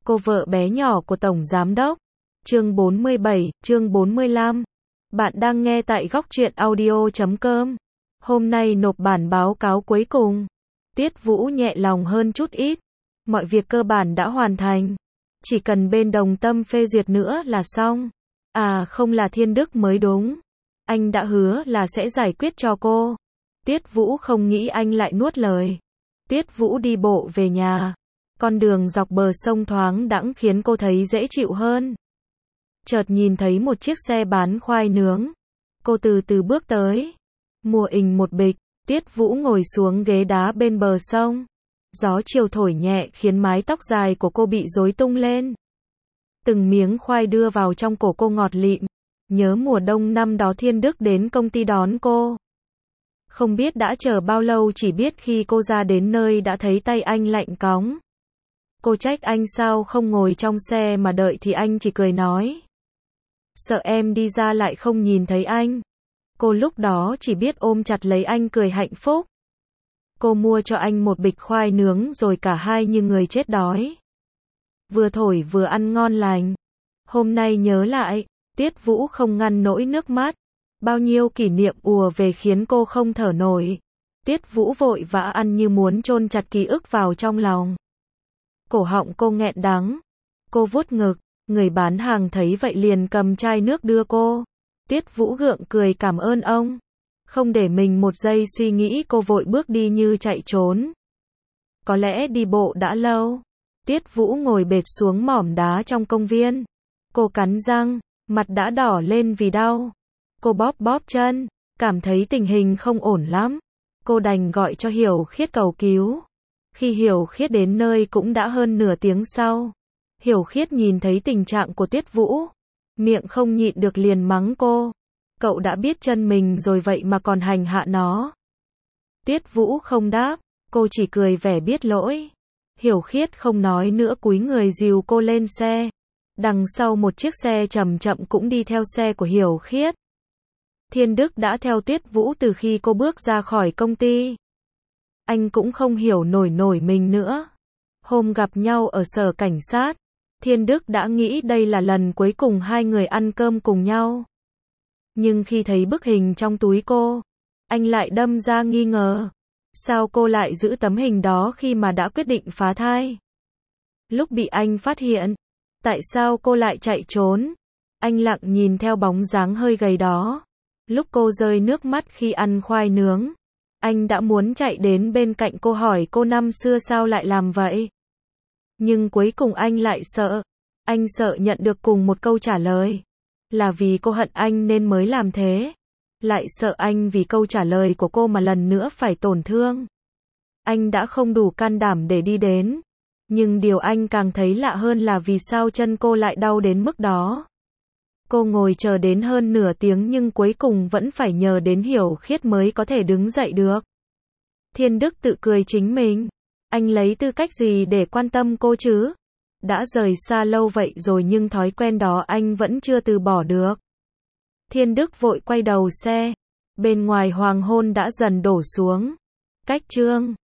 Cô vợ bé nhỏ của Tổng Giám đốc. Chương 47, chương 45. Bạn đang nghe tại góc truyện audio.com. Hôm nay nộp bản báo cáo cuối cùng. Tiết Vũ nhẹ lòng hơn chút ít. Mọi việc cơ bản đã hoàn thành. Chỉ cần bên Đồng Tâm phê duyệt nữa là xong. À không, là Thiên Đức mới đúng. Anh đã hứa là sẽ giải quyết cho cô. Tiết Vũ không nghĩ anh lại nuốt lời. Tiết Vũ đi bộ về nhà. Con đường dọc bờ sông thoáng đãng khiến cô thấy dễ chịu hơn. Chợt nhìn thấy một chiếc xe bán khoai nướng. Cô từ từ bước tới. Mua ình một bịch. Tiết Vũ ngồi xuống ghế đá bên bờ sông. Gió chiều thổi nhẹ khiến mái tóc dài của cô bị rối tung lên. Từng miếng khoai đưa vào trong cổ cô ngọt lịm. Nhớ mùa đông năm đó Thiên Đức đến công ty đón cô. Không biết đã chờ bao lâu, chỉ biết khi cô ra đến nơi đã thấy tay anh lạnh cóng. Cô trách anh sao không ngồi trong xe mà đợi thì anh chỉ cười nói. Sợ em đi ra lại không nhìn thấy anh. Cô lúc đó chỉ biết ôm chặt lấy anh cười hạnh phúc. Cô mua cho anh một bịch khoai nướng rồi cả hai như người chết đói. Vừa thổi vừa ăn ngon lành. Hôm nay nhớ lại, Tiết Vũ không ngăn nổi nước mắt. Bao nhiêu kỷ niệm ùa về khiến cô không thở nổi. Tiết Vũ vội vã ăn như muốn chôn chặt ký ức vào trong lòng. Cổ họng cô nghẹn đắng. Cô vuốt ngực, người bán hàng thấy vậy liền cầm chai nước đưa cô. Tiết Vũ gượng cười cảm ơn ông. Không để mình một giây suy nghĩ, cô vội bước đi như chạy trốn. Có lẽ đi bộ đã lâu. Tiết Vũ ngồi bệt xuống mỏm đá trong công viên. Cô cắn răng, mặt đã đỏ lên vì đau. Cô bóp bóp chân, cảm thấy tình hình không ổn lắm. Cô đành gọi cho Hiểu Khiết cầu cứu. Khi Hiểu Khiết đến nơi cũng đã hơn nửa tiếng sau. Hiểu Khiết nhìn thấy tình trạng của Tiết Vũ. Miệng không nhịn được liền mắng cô. Cậu đã biết chân mình rồi vậy mà còn hành hạ nó. Tiết Vũ không đáp, cô chỉ cười vẻ biết lỗi. Hiểu Khiết không nói nữa cúi người dìu cô lên xe. Đằng sau một chiếc xe chậm chậm cũng đi theo xe của Hiểu Khiết. Thiên Đức đã theo Tiết Vũ từ khi cô bước ra khỏi công ty. Anh cũng không hiểu nổi mình nữa. Hôm gặp nhau ở sở cảnh sát, Thiên Đức đã nghĩ đây là lần cuối cùng hai người ăn cơm cùng nhau. Nhưng khi thấy bức hình trong túi cô, anh lại đâm ra nghi ngờ. Sao cô lại giữ tấm hình đó khi mà đã quyết định phá thai? Lúc bị anh phát hiện, tại sao cô lại chạy trốn? Anh lặng nhìn theo bóng dáng hơi gầy đó. Lúc cô rơi nước mắt khi ăn khoai nướng, anh đã muốn chạy đến bên cạnh cô hỏi cô năm xưa sao lại làm vậy. Nhưng cuối cùng anh lại sợ. Anh sợ nhận được cùng một câu trả lời. Là vì cô hận anh nên mới làm thế. Lại sợ anh vì câu trả lời của cô mà lần nữa phải tổn thương. Anh đã không đủ can đảm để đi đến. Nhưng điều anh càng thấy lạ hơn là vì sao chân cô lại đau đến mức đó. Cô ngồi chờ đến hơn nửa tiếng nhưng cuối cùng vẫn phải nhờ đến Hiểu Khiết mới có thể đứng dậy được. Thiên Đức tự cười chính mình. Anh lấy tư cách gì để quan tâm cô chứ? Đã rời xa lâu vậy rồi nhưng thói quen đó anh vẫn chưa từ bỏ được. Thiên Đức vội quay đầu xe. Bên ngoài hoàng hôn đã dần đổ xuống. Cách chương